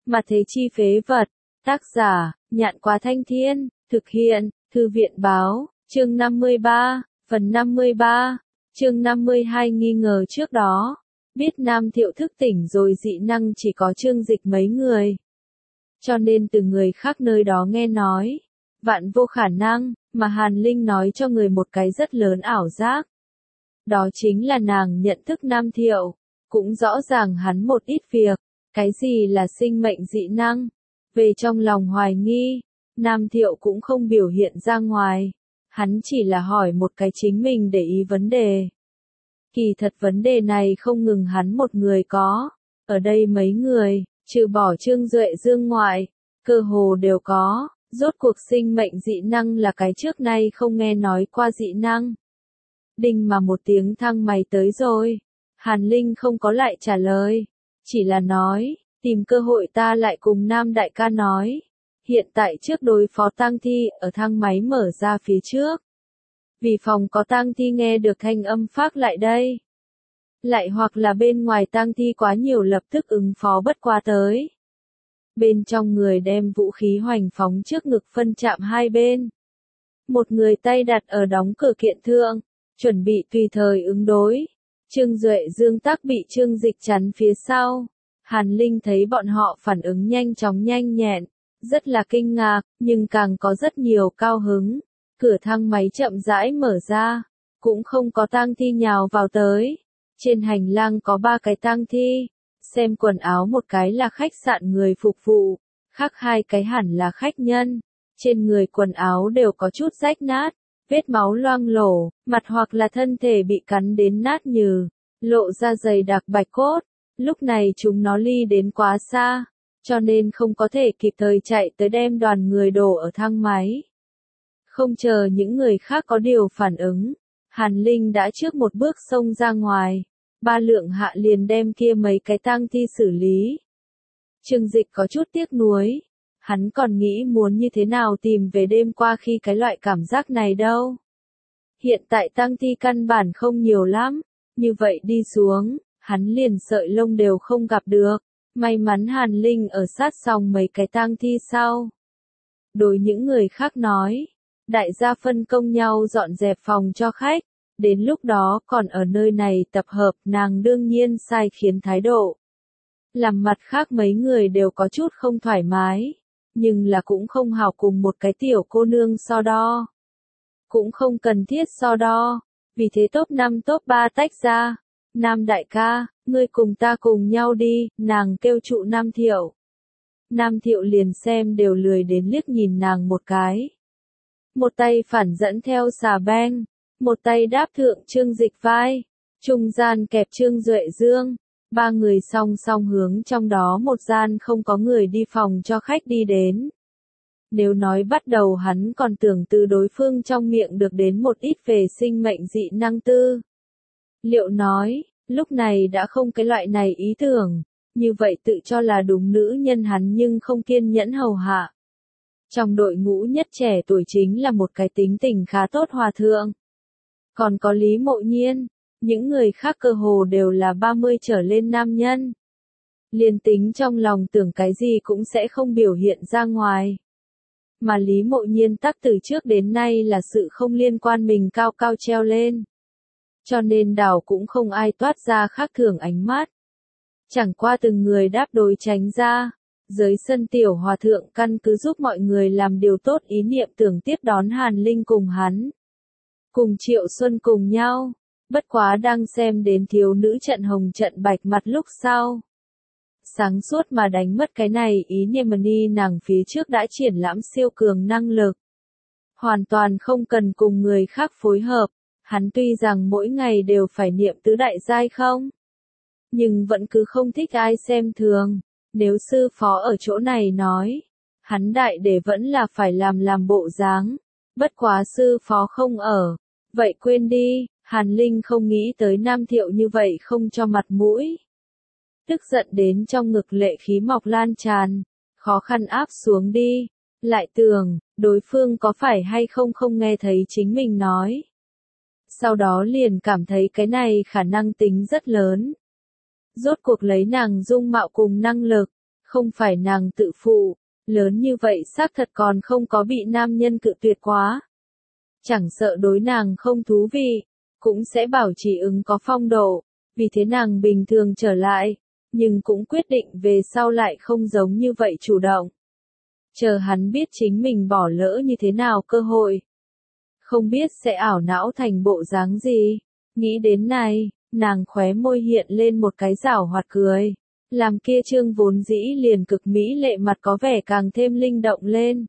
Mà thế chi phế vật. Tác giả, Nhạn Quá Thanh Thiên, thực hiện, Thư viện báo, chương 53, phần 53, chương 52 nghi ngờ trước đó. Biết Nam Thiệu thức tỉnh rồi dị năng chỉ có Trương Dịch mấy người. Cho nên từ người khác nơi đó nghe nói, vạn vô khả năng, mà Hàn Linh nói cho người một cái rất lớn ảo giác. Đó chính là nàng nhận thức Nam Thiệu, cũng rõ ràng hắn một ít việc, cái gì là sinh mệnh dị năng. Về trong lòng hoài nghi, Nam Thiệu cũng không biểu hiện ra ngoài, hắn chỉ là hỏi một cái chính mình để ý vấn đề. Kỳ thật vấn đề này không ngừng hắn một người có, ở đây mấy người, trừ bỏ Trương Duệ Dương ngoại, cơ hồ đều có, rốt cuộc sinh mệnh dị năng là cái trước nay không nghe nói qua dị năng. Đinh mà một tiếng thang máy tới rồi, Hàn Linh không có lại trả lời, chỉ là nói, tìm cơ hội ta lại cùng Nam đại ca nói, hiện tại trước đối phó tang thi ở thang máy mở ra phía trước. Vì phòng có tang thi nghe được thanh âm phát lại đây. Lại hoặc là bên ngoài tang thi quá nhiều lập tức ứng phó bất qua tới. Bên trong người đem vũ khí hoành phóng trước ngực phân chạm hai bên. Một người tay đặt ở đóng cửa kiện thượng, chuẩn bị tùy thời ứng đối. Trương Duệ Dương tắc bị Trương Dịch chắn phía sau. Hàn Linh thấy bọn họ phản ứng nhanh chóng nhanh nhẹn, rất là kinh ngạc, nhưng càng có rất nhiều cao hứng. Cửa thang máy chậm rãi mở ra, cũng không có tang thi nhào vào tới. Trên hành lang có 3 cái tang thi, xem quần áo một cái là khách sạn người phục vụ, khác 2 cái hẳn là khách nhân. Trên người quần áo đều có chút rách nát, vết máu loang lổ, mặt hoặc là thân thể bị cắn đến nát nhừ, lộ ra dày đặc bạch cốt. Lúc này chúng nó ly đến quá xa, cho nên không có thể kịp thời chạy tới đem đoàn người đổ ở thang máy. Không chờ những người khác có điều phản ứng, Hàn Linh đã trước một bước xông ra ngoài, 3 lượng hạ liền đem kia mấy cái tang thi xử lý. Trương Dịch có chút tiếc nuối, hắn còn nghĩ muốn như thế nào tìm về đêm qua khi cái loại cảm giác này đâu. Hiện tại tang thi căn bản không nhiều lắm, như vậy đi xuống, hắn liền sợi lông đều không gặp được. May mắn Hàn Linh ở sát xong mấy cái tang thi sau. Đối những người khác nói, đại gia phân công nhau dọn dẹp phòng cho khách, đến lúc đó còn ở nơi này tập hợp nàng đương nhiên sai khiến thái độ. Làm mặt khác mấy người đều có chút không thoải mái, nhưng là cũng không hảo cùng một cái tiểu cô nương so đo. Cũng không cần thiết so đo, vì thế top 5 top 3 tách ra. Nam đại ca, ngươi cùng ta cùng nhau đi, nàng kêu trụ Nam Thiệu. Nam Thiệu liền xem đều lười đến liếc nhìn nàng một cái. Một tay phản dẫn theo xà beng, một tay đáp thượng Trương Dịch vai, trung gian kẹp Trương Duệ Dương. 3 người song song hướng trong đó một gian không có người đi phòng cho khách đi đến. Nếu nói bắt đầu hắn còn tưởng từ đối phương trong miệng được đến một ít về sinh mệnh dị năng tư. Liệu nói, lúc này đã không cái loại này ý tưởng, như vậy tự cho là đúng nữ nhân hắn nhưng không kiên nhẫn hầu hạ. Trong đội ngũ nhất trẻ tuổi chính là một cái tính tình khá tốt hòa thượng. Còn có Lý Mộ Nhiên, những người khác cơ hồ đều là 30 trở lên nam nhân. Liên tính trong lòng tưởng cái gì cũng sẽ không biểu hiện ra ngoài. Mà Lý Mộ Nhiên tắc từ trước đến nay là sự không liên quan mình cao cao treo lên. Cho nên đảo cũng không ai toát ra khác thường ánh mắt. Chẳng qua từng người đáp đối tránh ra, dưới sân tiểu hòa thượng căn cứ giúp mọi người làm điều tốt ý niệm tưởng tiếp đón Hàn Linh cùng hắn. Cùng Triệu Xuân cùng nhau, bất quá đang xem đến thiếu nữ trận hồng trận bạch mặt lúc sau. Sáng suốt mà đánh mất cái này ý niệm ni nàng phía trước đã triển lãm siêu cường năng lực. Hoàn toàn không cần cùng người khác phối hợp. Hắn tuy rằng mỗi ngày đều phải niệm tứ đại giai không, nhưng vẫn cứ không thích ai xem thường. Nếu sư phó ở chỗ này nói, hắn đại để vẫn là phải làm bộ dáng. Bất quá sư phó không ở, vậy quên đi. Hàn Linh không nghĩ tới Nam Thiệu như vậy không cho mặt mũi. Tức giận đến trong ngực lệ khí mọc lan tràn, khó khăn áp xuống đi. Lại tưởng, đối phương có phải hay không nghe thấy chính mình nói. Sau đó liền cảm thấy cái này khả năng tính rất lớn. Rốt cuộc lấy nàng dung mạo cùng năng lực, Không phải nàng tự phụ, lớn như vậy xác thật còn không có bị nam nhân cự tuyệt quá. Chẳng sợ đối nàng không thú vị, cũng sẽ bảo trì ứng có phong độ, vì thế nàng bình thường trở lại, nhưng cũng quyết định về sau lại không giống như vậy chủ động. Chờ hắn biết chính mình bỏ lỡ như thế nào cơ hội. Không biết sẽ ảo não thành bộ dáng gì. Nghĩ đến này, nàng khóe môi hiện lên một cái giảo hoạt cười. Làm kia trương vốn dĩ liền cực mỹ lệ mặt có vẻ càng thêm linh động lên.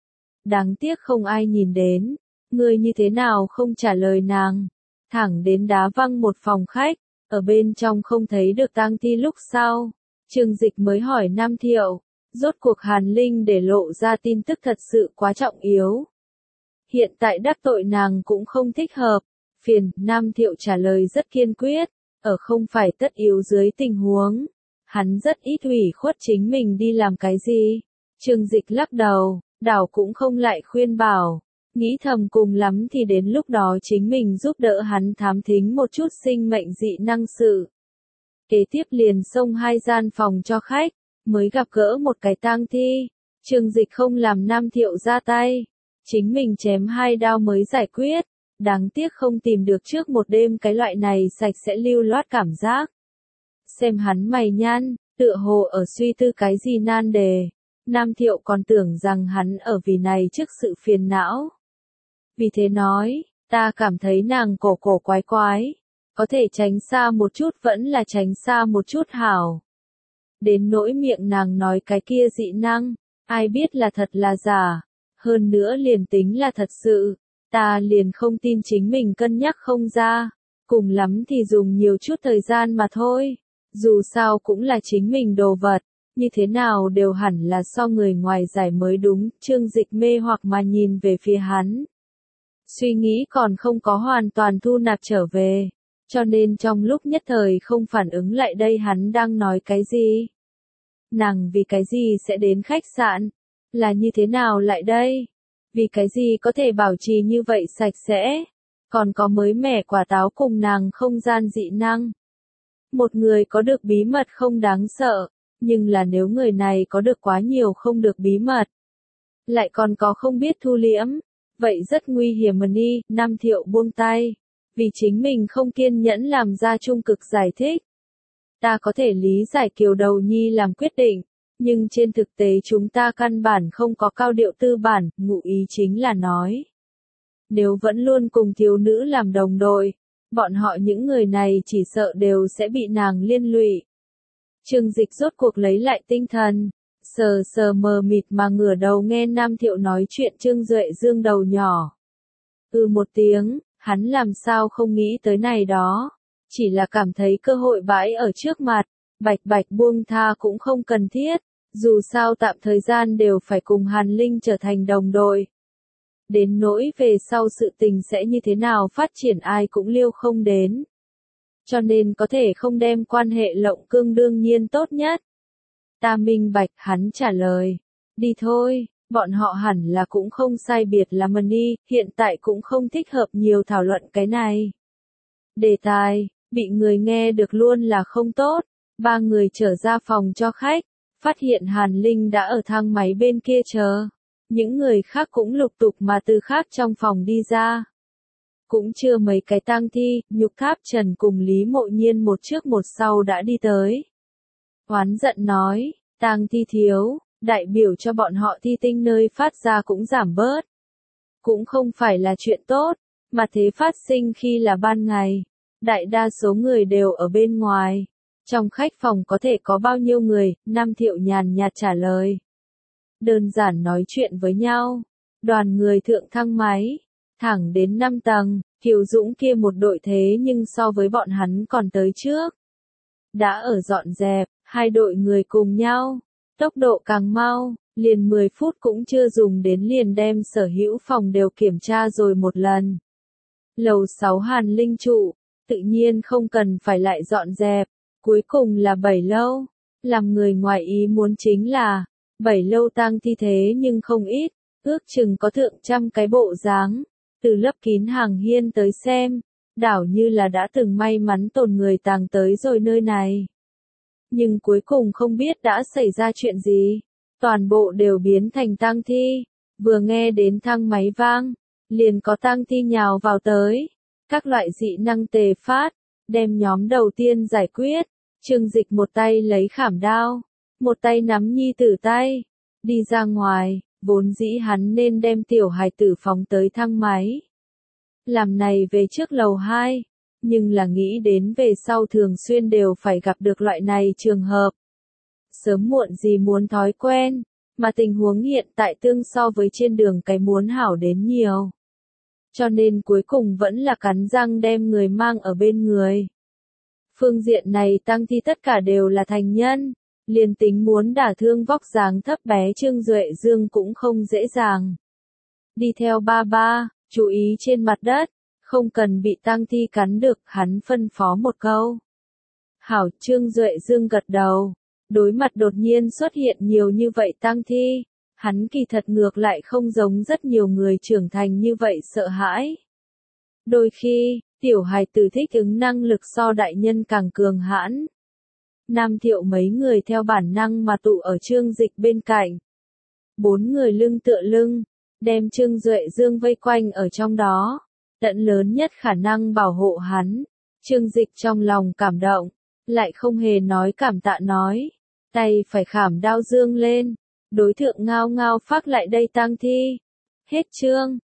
Đáng tiếc không ai nhìn đến. Ngươi như thế nào không trả lời nàng. Thẳng đến đá văng một phòng khách. Ở bên trong không thấy được tang thi lúc sau. Trương Dịch mới hỏi Nam Thiệu. Rốt cuộc Hàn Linh để lộ ra tin tức thật sự quá trọng yếu. Hiện tại đắc tội nàng cũng không thích hợp. Phiền, Nam Thiệu trả lời rất kiên quyết. Ở không phải tất yếu dưới tình huống. Hắn rất ít ủy khuất chính mình đi làm cái gì. Trương Dịch lắc đầu, đảo cũng không lại khuyên bảo. Nghĩ thầm cùng lắm thì đến lúc đó chính mình giúp đỡ hắn thám thính một chút sinh mệnh dị năng sự. Kế tiếp liền xông 2 gian phòng cho khách, mới gặp gỡ một cái tang thi. Trương Dịch không làm Nam Thiệu ra tay. Chính mình chém 2 đao mới giải quyết. Đáng tiếc không tìm được trước một đêm cái loại này sạch sẽ lưu loát cảm giác. Xem hắn mày nhăn, tựa hồ ở suy tư cái gì nan đề. Nam Thiệu còn tưởng rằng hắn ở vì này trước sự phiền não. Vì thế nói, ta cảm thấy nàng cổ cổ quái quái. Có thể tránh xa một chút vẫn là tránh xa một chút hảo. Đến nỗi miệng nàng nói cái kia dị năng, ai biết là thật là giả. Hơn nữa liền tính là thật sự, ta liền không tin chính mình cân nhắc không ra. Cùng lắm thì dùng nhiều chút thời gian mà thôi. Dù sao cũng là chính mình đồ vật, như thế nào đều hẳn là so người ngoài giải mới đúng. Trương Dịch mê hoặc mà nhìn về phía hắn. Suy nghĩ còn không có hoàn toàn thu nạp trở về, cho nên trong lúc nhất thời không phản ứng lại đây hắn đang nói cái gì. Nàng vì cái gì sẽ đến khách sạn? Là như thế nào lại đây? Vì cái gì có thể bảo trì như vậy sạch sẽ? Còn có mới mẻ quả táo cùng nàng không gian dị năng. Một người có được bí mật không đáng sợ, nhưng là nếu người này có được quá nhiều không được bí mật, lại còn có không biết thu liễm, vậy rất nguy hiểm mà đi. Nam Thiệu buông tay, vì chính mình không kiên nhẫn làm ra trung cực giải thích. Ta có thể lý giải Kiều Đầu Nhi làm quyết định, nhưng trên thực tế chúng ta căn bản không có cao điệu tư bản. Ngụ ý chính là nói, nếu vẫn luôn cùng thiếu nữ làm đồng đội, bọn họ những người này chỉ sợ đều sẽ bị nàng liên lụy. Trương Dịch rốt cuộc lấy lại tinh thần, sờ sờ mờ mịt mà ngửa đầu nghe Nam Thiệu nói chuyện. Trương Duệ dương đầu nhỏ. Một tiếng, hắn làm sao không nghĩ tới này đó. Chỉ là cảm thấy cơ hội bãi ở trước mặt, bạch bạch buông tha cũng không cần thiết. Dù sao tạm thời gian đều phải cùng Hàn Linh trở thành đồng đội. Đến nỗi về sau sự tình sẽ như thế nào phát triển ai cũng liêu không đến. Cho nên có thể không đem quan hệ lộng cương đương nhiên tốt nhất. Ta minh bạch, hắn trả lời. Đi thôi, bọn họ hẳn là cũng không sai biệt là mà đi, hiện tại cũng không thích hợp nhiều thảo luận cái này. Đề tài, bị người nghe được luôn là không tốt. 3 người trở ra phòng cho khách, phát hiện Hàn Linh đã ở thang máy bên kia chờ. Những người khác cũng lục tục mà từ khác trong phòng đi ra. Cũng chưa mấy cái tang thi, Nhục Tháp Trần cùng Lý Mộ Nhiên một trước một sau đã đi tới. Oán giận nói, tang thi thiếu, đại biểu cho bọn họ thi tinh nơi phát ra cũng giảm bớt. Cũng không phải là chuyện tốt, mà thế phát sinh khi là ban ngày. Đại đa số người đều ở bên ngoài. Trong khách phòng có thể có bao nhiêu người? Nam Thiệu nhàn nhạt trả lời. Đơn giản nói chuyện với nhau. Đoàn người thượng thang máy, thẳng đến 5 tầng, Kiều Dũng kia một đội thế nhưng so với bọn hắn còn tới trước. Đã ở dọn dẹp, 2 đội người cùng nhau, tốc độ càng mau, liền 10 phút cũng chưa dùng đến liền đem sở hữu phòng đều kiểm tra rồi một lần. Lầu 6 Hàn Linh trụ, tự nhiên không cần phải lại dọn dẹp, cuối cùng là 7 lâu. Làm người ngoài ý muốn chính là, 7 lâu tang thi thế nhưng không ít, ước chừng có thượng trăm cái bộ dáng, từ lấp kín hàng hiên tới xem, đảo như là đã từng may mắn tồn người tàng tới rồi nơi này. Nhưng cuối cùng không biết đã xảy ra chuyện gì. Toàn bộ đều biến thành tang thi. Vừa nghe đến thang máy vang, liền có tang thi nhào vào tới. Các loại dị năng tề phát, đem nhóm đầu tiên giải quyết. Trương Dịch một tay lấy khảm đao, một tay nắm nhi tử tay, đi ra ngoài, vốn dĩ hắn nên đem tiểu hài tử phóng tới thang máy. Làm này về trước lầu 2, nhưng là nghĩ đến về sau thường xuyên đều phải gặp được loại này trường hợp. Sớm muộn gì muốn thói quen, mà tình huống hiện tại tương so với trên đường cái muốn hảo đến nhiều. Cho nên cuối cùng vẫn là cắn răng đem người mang ở bên người. Phương diện này tăng thi tất cả đều là thành nhân, liền tính muốn đả thương vóc dáng thấp bé Trương Duệ Dương cũng không dễ dàng. Đi theo ba ba, chú ý trên mặt đất, không cần bị tăng thi cắn được, hắn phân phó một câu. Hảo, Trương Duệ Dương gật đầu, đối mặt đột nhiên xuất hiện nhiều như vậy tăng thi, hắn kỳ thật ngược lại không giống rất nhiều người trưởng thành như vậy sợ hãi. Đôi khi, tiểu hài tử thích ứng năng lực so đại nhân càng cường hãn. Nam Thiệu mấy người theo bản năng mà tụ ở Trương Dịch bên cạnh. 4 người lưng tựa lưng, đem Trương Duệ Dương vây quanh ở trong đó, tận lớn nhất khả năng bảo hộ hắn. Trương Dịch trong lòng cảm động, lại không hề nói cảm tạ nói, tay phải khảm đao dương lên, đối thượng ngao ngao phát lại đây tang thi. Hết chương.